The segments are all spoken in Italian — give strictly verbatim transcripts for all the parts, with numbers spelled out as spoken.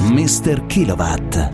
mister Kilowatt.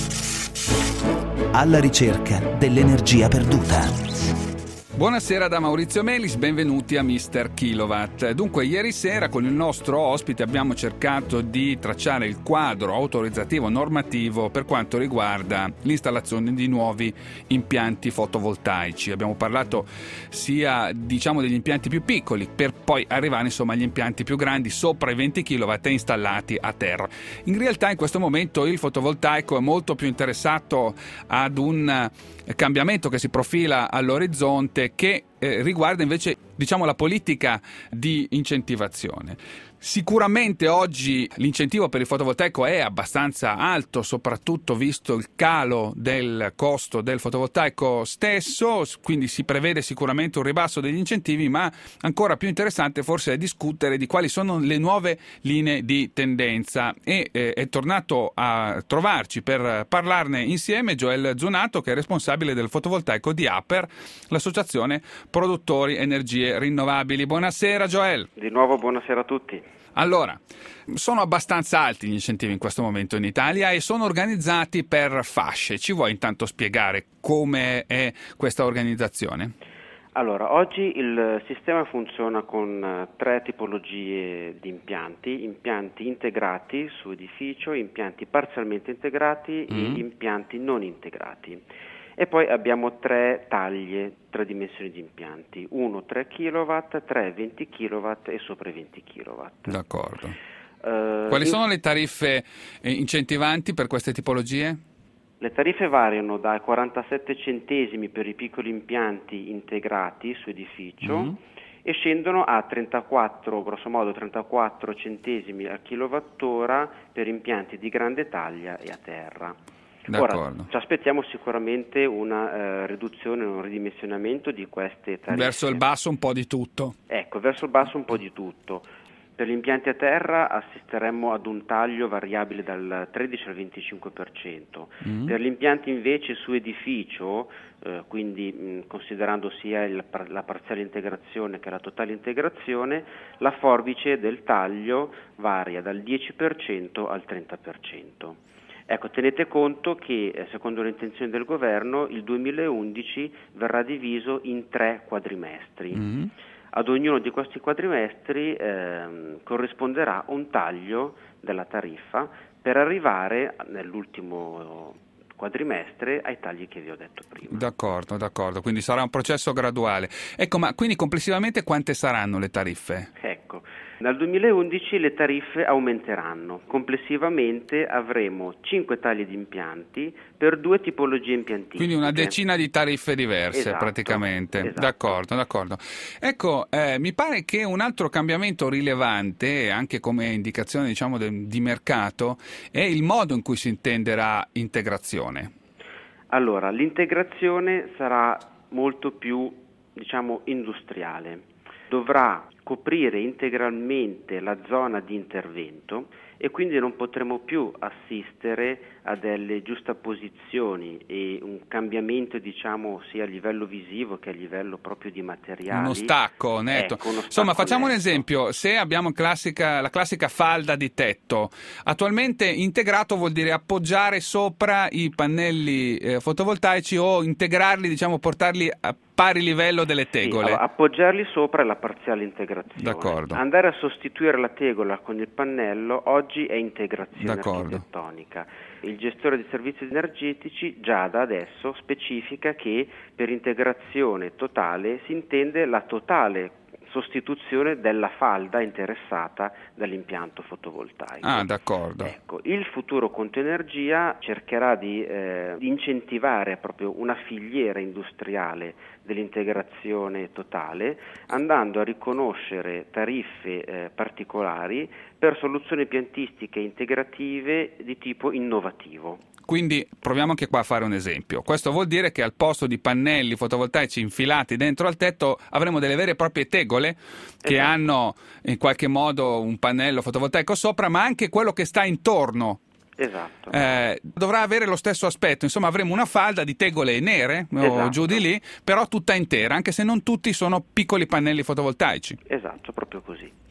Alla ricerca dell'energia perduta. Buonasera da Maurizio Melis, benvenuti a mister Kilowatt. Dunque, ieri sera con il nostro ospite abbiamo cercato di tracciare il quadro autorizzativo normativo per quanto riguarda l'installazione di nuovi impianti fotovoltaici. Abbiamo parlato sia, diciamo, degli impianti più piccoli per poi arrivare, insomma, agli impianti più grandi sopra i venti chilowatt installati a terra. In realtà in questo momento il fotovoltaico è molto più interessato ad un cambiamento che si profila all'orizzonte, che eh, riguarda invece, diciamo, la politica di incentivazione. Sicuramente oggi l'incentivo per il fotovoltaico è abbastanza alto, soprattutto visto il calo del costo del fotovoltaico stesso, quindi si prevede sicuramente un ribasso degli incentivi, ma ancora più interessante forse è discutere di quali sono le nuove linee di tendenza. E eh, è tornato a trovarci per parlarne insieme Joel Zunato, che è responsabile del fotovoltaico di Aper, l'associazione produttori energie rinnovabili. Buonasera Joel. Di nuovo buonasera a tutti. Allora, sono abbastanza alti gli incentivi in questo momento in Italia e sono organizzati per fasce. Ci vuoi intanto spiegare come è questa organizzazione? Allora, oggi il sistema funziona con tre tipologie di impianti: impianti integrati su edificio, impianti parzialmente integrati mm. e impianti non integrati. E poi abbiamo tre taglie, tre dimensioni di impianti: uno tre chilowatt, tre venti chilowatt e sopra i venti chilowatt. D'accordo. Uh, Quali in... sono le tariffe incentivanti per queste tipologie? Le tariffe variano da quarantasette centesimi per i piccoli impianti integrati su edificio mm. e scendono a trentaquattro, grosso modo trentaquattro centesimi al kilowattora per impianti di grande taglia e a terra. D'accordo. Ora, ci aspettiamo sicuramente una eh, riduzione, un ridimensionamento di queste tariffe. Verso il basso un po' di tutto. Ecco, verso il basso un po' di tutto. Per gli impianti a terra assisteremmo ad un taglio variabile dal tredici al venticinque per cento. Mm. Per gli impianti invece su edificio, eh, quindi mh, considerando sia il, la parziale integrazione che la totale integrazione, la forbice del taglio varia dal dieci per cento al trenta per cento. Ecco, tenete conto che eh, secondo le intenzioni del governo il duemilaundici verrà diviso in tre quadrimestri. Mm. Ad ognuno di questi quadrimestri eh, corrisponderà un taglio della tariffa per arrivare nell'ultimo quadrimestre ai tagli che vi ho detto prima. D'accordo, d'accordo, quindi sarà un processo graduale. Ecco, ma quindi complessivamente quante saranno le tariffe? Ecco, dal duemilaundici le tariffe aumenteranno. Complessivamente avremo cinque taglie di impianti per due tipologie impiantistiche. Quindi una decina di tariffe diverse, esatto, praticamente. Esatto. D'accordo, d'accordo. Ecco, eh, mi pare che un altro cambiamento rilevante, anche come indicazione, diciamo, de, di mercato, è il modo in cui si intenderà integrazione. Allora, l'integrazione sarà molto più, diciamo, industriale. Dovrà coprire integralmente la zona di intervento e quindi non potremo più assistere a delle giustapposizioni e un cambiamento, diciamo, sia a livello visivo che a livello proprio di materiali. Uno stacco netto. Ecco, uno Insomma, stacco facciamo netto. un esempio: se abbiamo classica, la classica falda di tetto, attualmente integrato vuol dire appoggiare sopra i pannelli eh, fotovoltaici o integrarli, diciamo, portarli a pari livello delle tegole. Sì, allora, appoggiarli sopra è la parziale integrazione. D'accordo. Andare a sostituire la tegola con il pannello oggi è integrazione D'accordo. architettonica. Il gestore di servizi energetici già da adesso specifica che per integrazione totale si intende la totale sostituzione della falda interessata dall'impianto fotovoltaico. Ah, d'accordo. Ecco, il futuro Conto Energia cercherà di, eh, di incentivare proprio una filiera industriale dell'integrazione totale, andando a riconoscere tariffe eh, particolari per soluzioni piantistiche integrative di tipo innovativo. Quindi proviamo anche qua a fare un esempio. Questo vuol dire che al posto di pannelli fotovoltaici infilati dentro al tetto avremo delle vere e proprie tegole che esatto. hanno in qualche modo un pannello fotovoltaico sopra, ma anche quello che sta intorno. Esatto. Eh, dovrà avere lo stesso aspetto, insomma avremo una falda di tegole nere esatto. o giù di lì, però tutta intera, anche se non tutti sono piccoli pannelli fotovoltaici. Esatto, proprio così.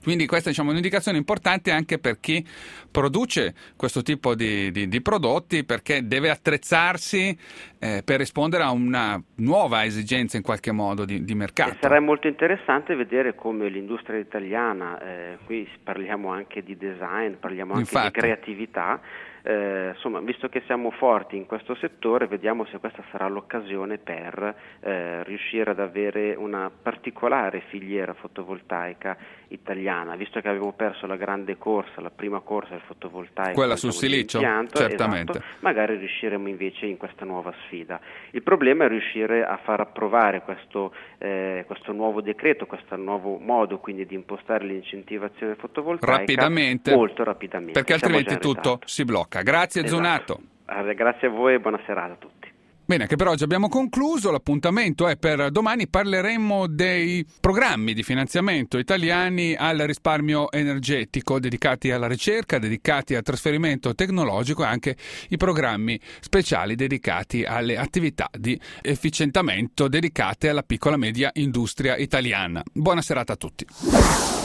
Quindi questa, diciamo, è un'indicazione importante anche per chi produce questo tipo di, di, di prodotti, perché deve attrezzarsi eh, per rispondere a una nuova esigenza in qualche modo di, di mercato. E sarà molto interessante vedere come l'industria italiana, eh, qui parliamo anche di design, parliamo anche Infatti. di creatività, Eh, insomma, visto che siamo forti in questo settore, vediamo se questa sarà l'occasione per eh, riuscire ad avere una particolare filiera fotovoltaica italiana, visto che abbiamo perso la grande corsa, la prima corsa del fotovoltaico, quella sul silicio, certamente. Esatto, magari riusciremo invece in questa nuova sfida. Il problema è riuscire a far approvare questo, eh, questo nuovo decreto, questo nuovo modo quindi di impostare l'incentivazione fotovoltaica rapidamente, molto rapidamente, perché altrimenti tutto si blocca. Grazie esatto. Zunato. Grazie a voi e buona serata a tutti. Bene, che per oggi abbiamo concluso, l'appuntamento è per domani, parleremo dei programmi di finanziamento italiani al risparmio energetico, dedicati alla ricerca, dedicati al trasferimento tecnologico e anche i programmi speciali dedicati alle attività di efficientamento dedicate alla piccola e media industria italiana. Buona serata a tutti.